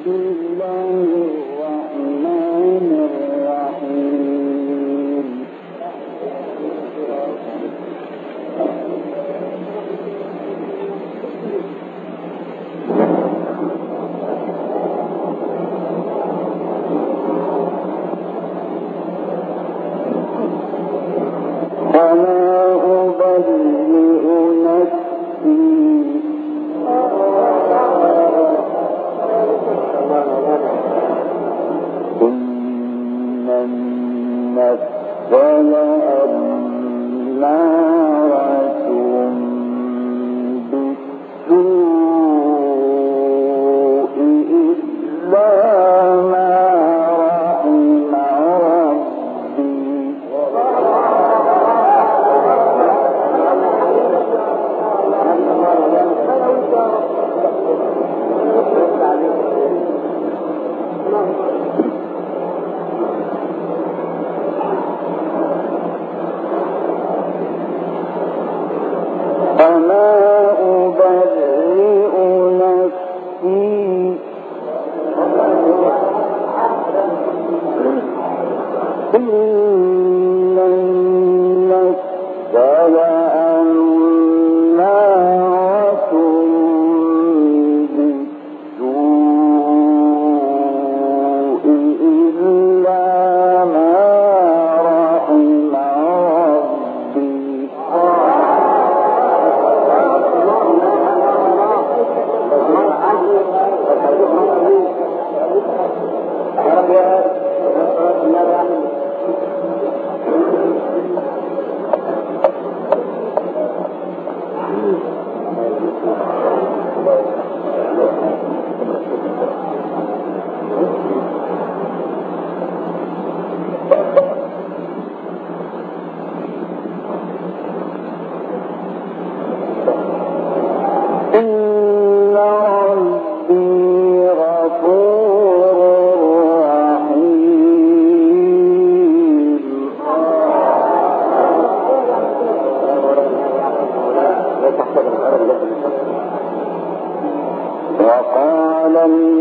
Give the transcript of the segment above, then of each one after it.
وقال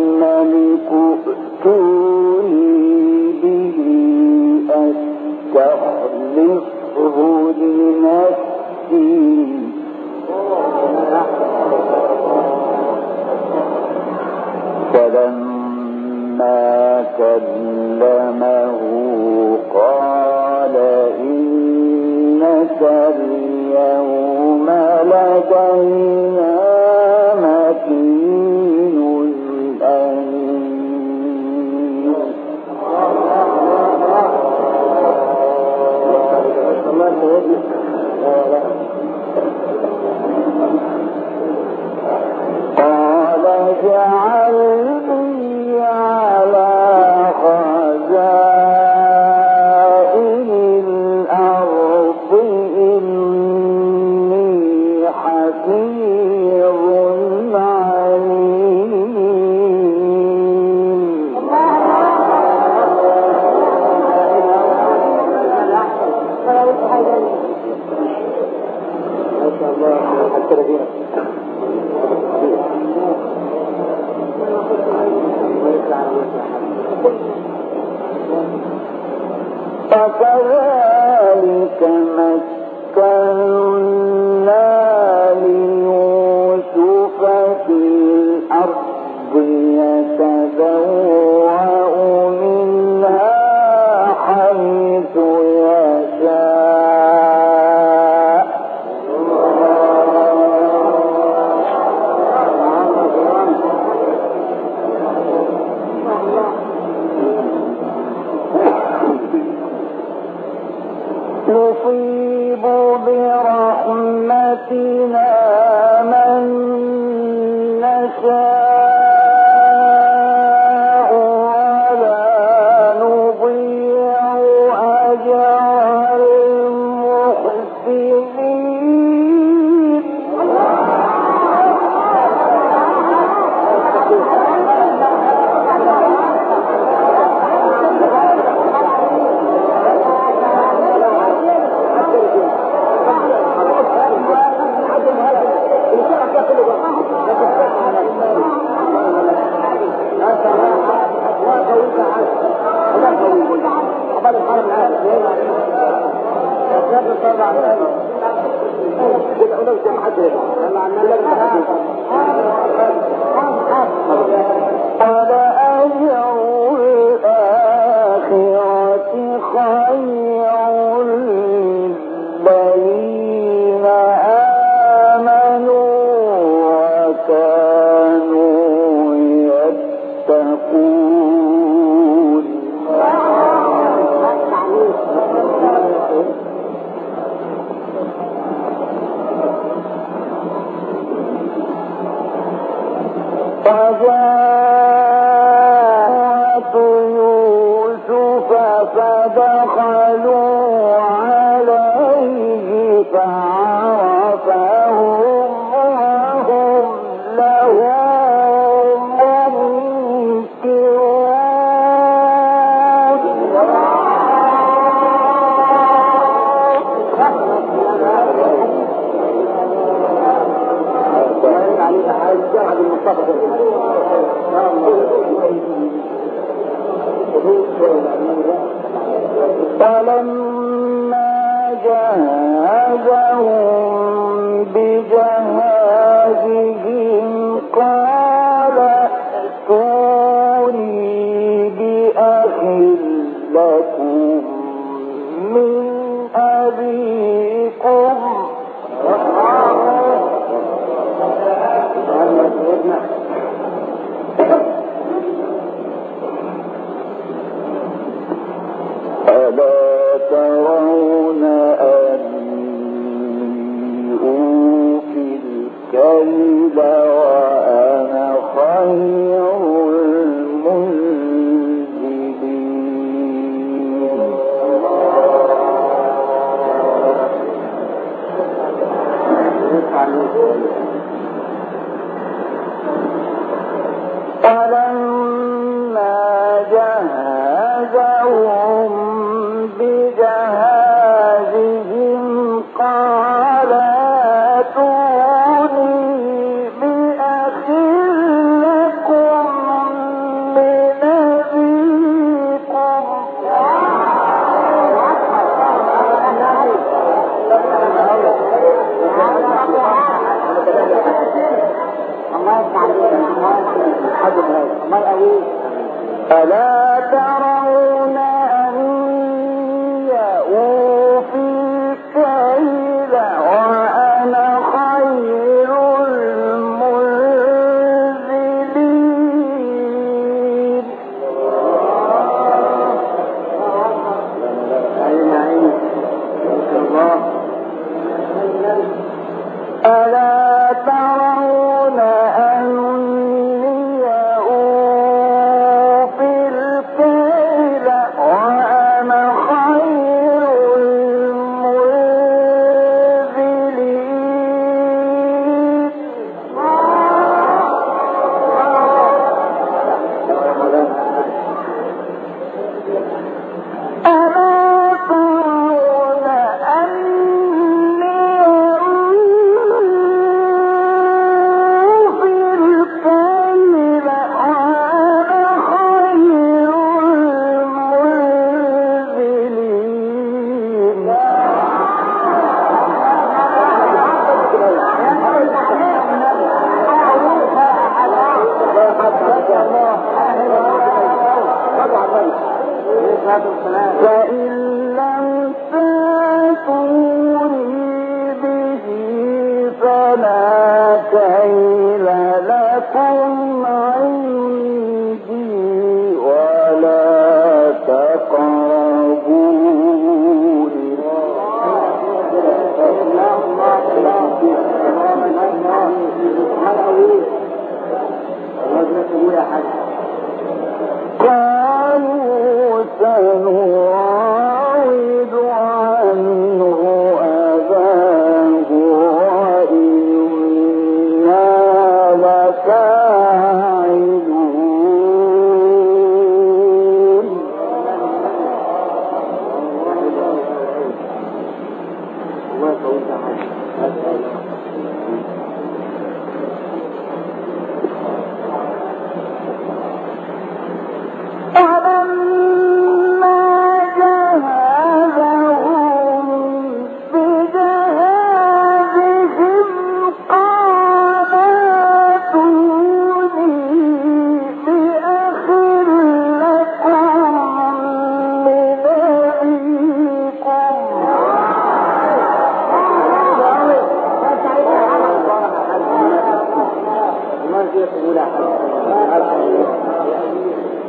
الملك ائتوني به أستخلصه لنفسي فلما كلمه قال إنك اليوم لدينا مكين أمين. قال اجعلني على خزائن الأرض إني حفيظ عليم. فكذلك مكنا ليوسف في الأرض يتبوأ منها حيث يشاء نصيب ألا ترون أني أوفي الكيل وأنا خير المنزلين. ألا ترون أني أوفي الكيل وأنا خير المنزلين. ألا ترون أني أوفي الكيل وأنا خير المنزلين. فإن لم تأتوني به فلا كيل لكم عندي ولا تقربون. قالوا سنراود عنه أباه وإنا لفاعلون. فلما جاء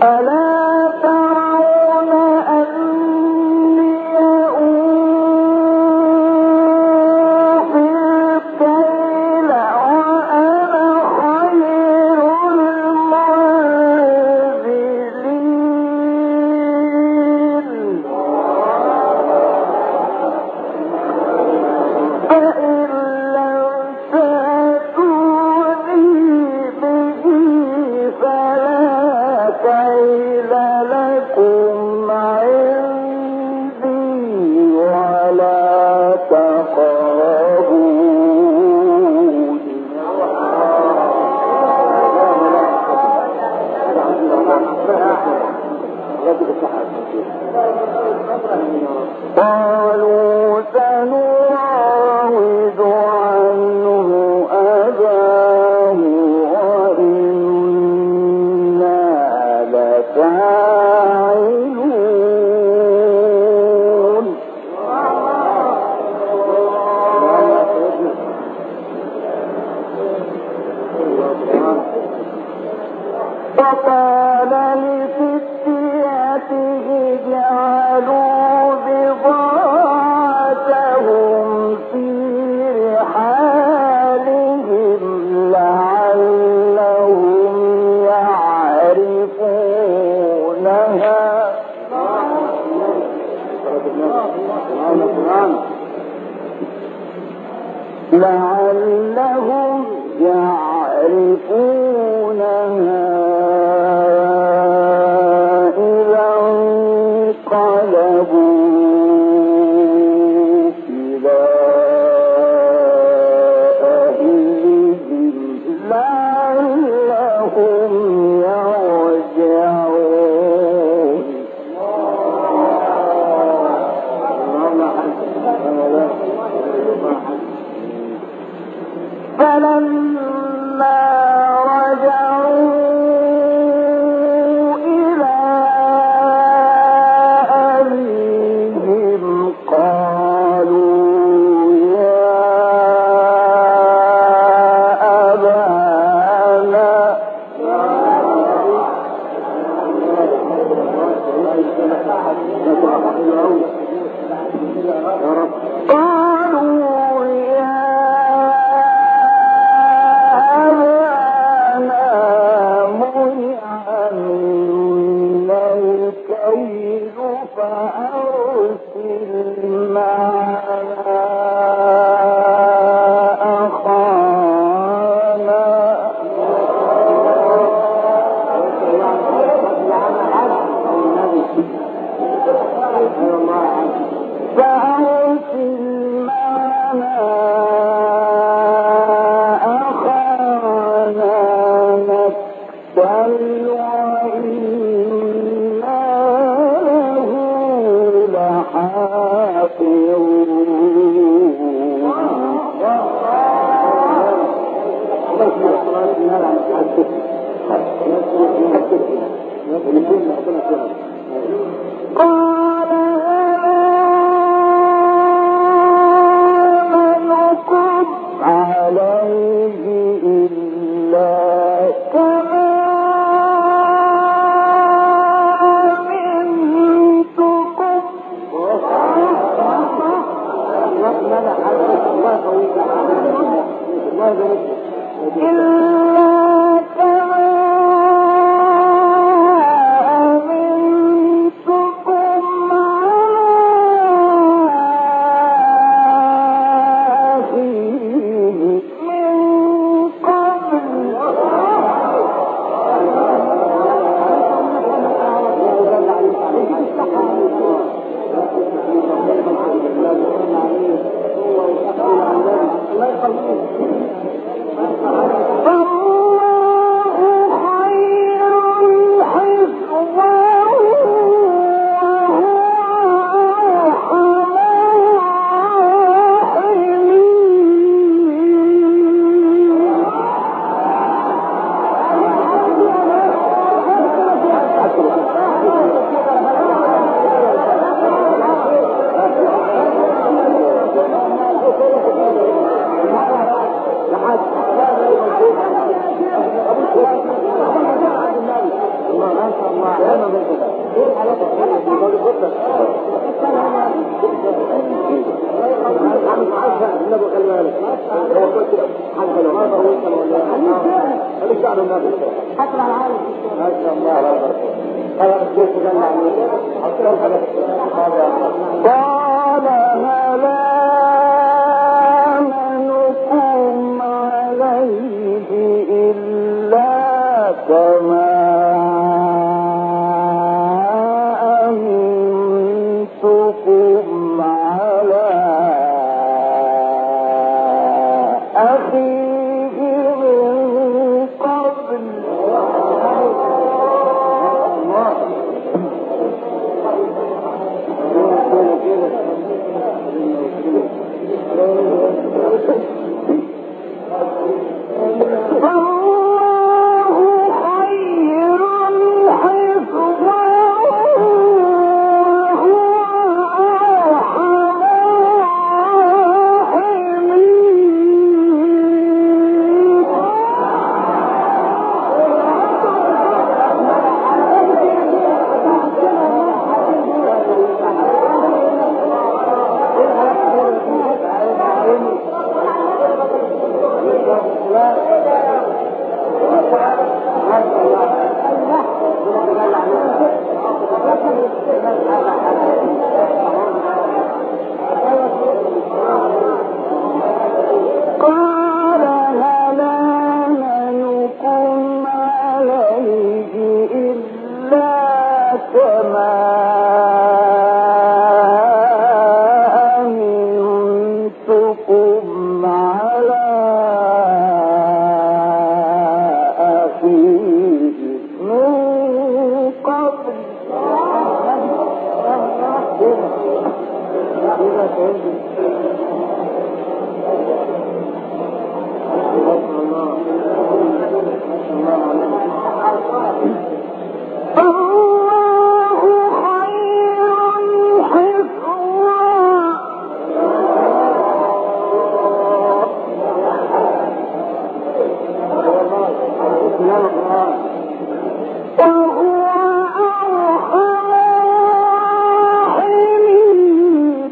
ألا ترون أني أوفي الكيل وأنا خير المنزلين فإن لم تأتوني به فلا كيل لكم عندي ولا تقربون قالوا سنراود عنه أباه وإنا لفاعلون وقال لفتياته جعلوا بضاعتهم في رحالهم لعلهم يعرفونها إذا انقلبوا إلى أهلهم لعلهم يرجعون فلما رجعوا إلى أبيهم قالوا يا أبانا الكيل فأرسل معنا أخانا نكتل وإنا له قال آمنكم عليه إلا كما أمنتكم قال هل آمنكم عليه إلا كما أمنتكم على أخيه من قبل فالله خير حفظا وهو أرحم قال هل آمنكم عليه إلا كما أمنتكم على أخيه من قبل الله خير حفظا وهو أرحم الراحمين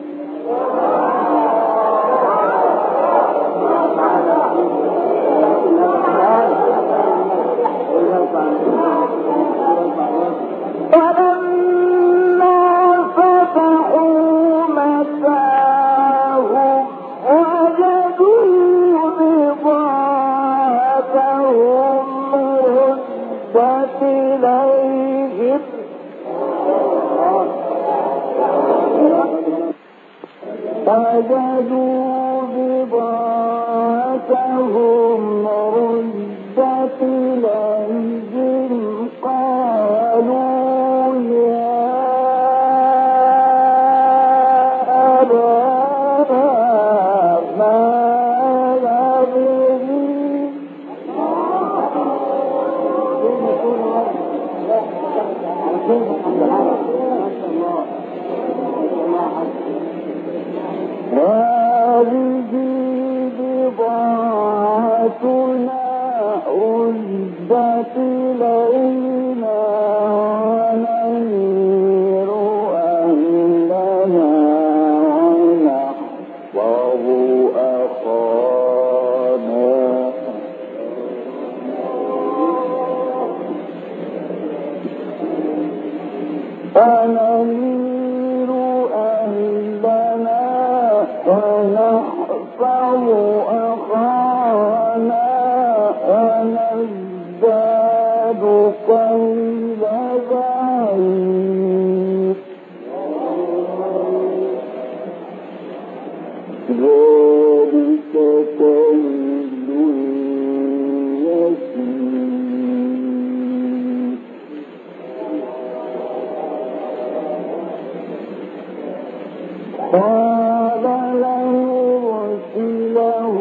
فلما فتحوا متاعهم وجدوا بضاعتهم ردت إليهم ردت إليهم قالوا يا أبانا ما نبغي هذه بضاعتنا ردت إلينا ونمير أهلنا ونحفظ أخانا ونمير أهلنا ونحفظ أخانا ونزداد كيل بعيد ذلك كيل يسير قال لن أرسله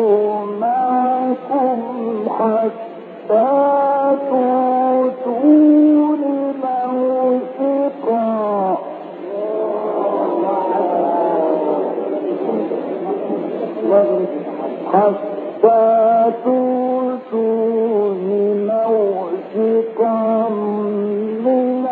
معكم حتى تؤتون موثقا من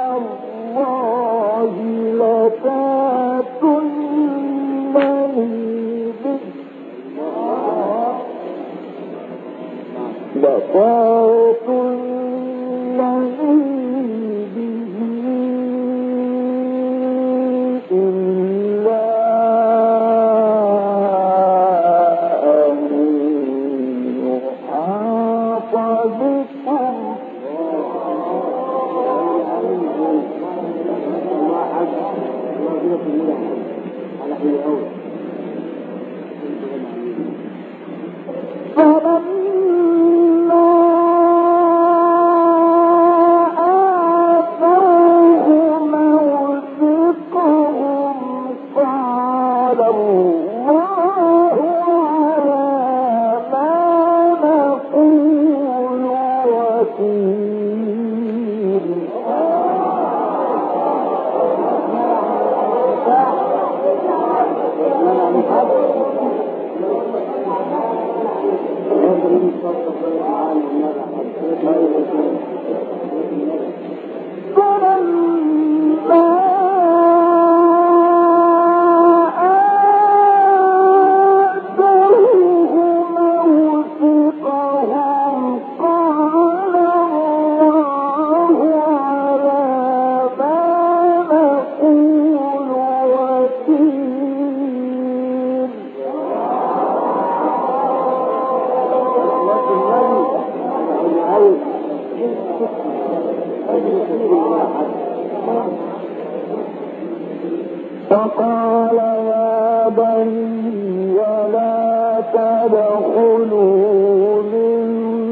فقال يا بني لا تدخلوا من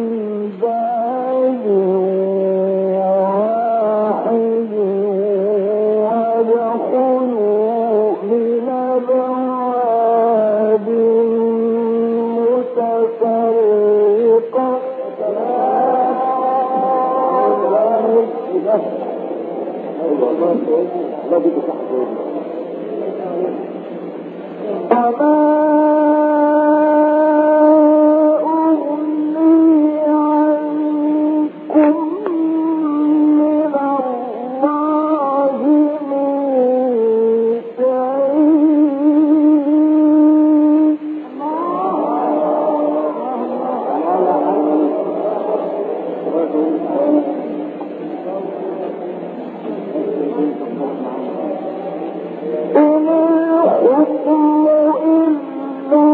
باب واحد وادخلوا من أبواب متفرقة وما أغني عنكم من الله من إن الحكم إلا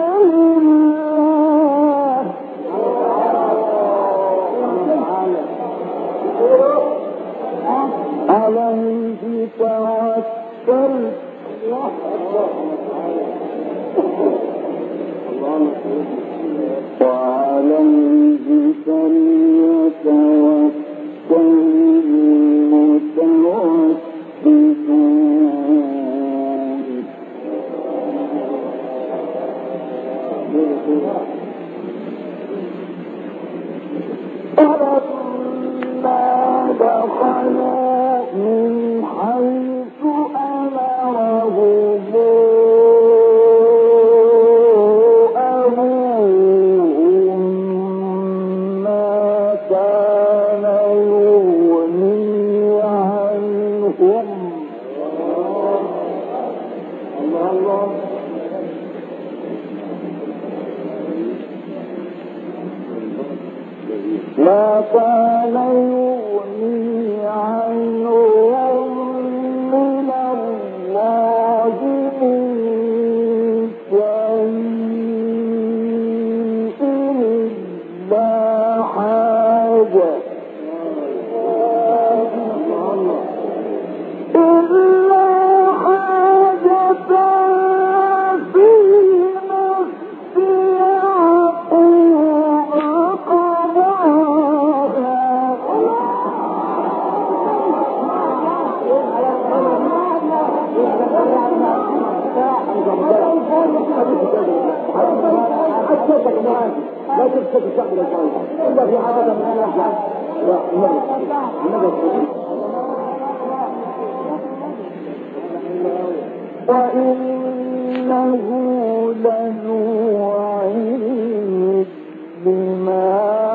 لله عليه توكلت وعليه فليتوكل المتوكلون. فلما دخلوا من حيث أمرهم أبوهم ما كان يغني عنهم ما كان يغني عنهم من الله من شيء إلا حاجة في نفس يعقوب قضاها لا تبسط الشعب للجوز إلا في عادة من الأحلام وإنه لذو علم بما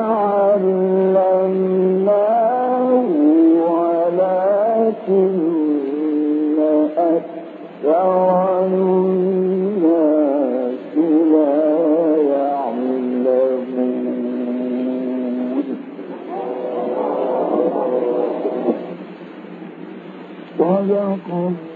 علمناه ولكن أكثر الناس لا يعلمون. صدق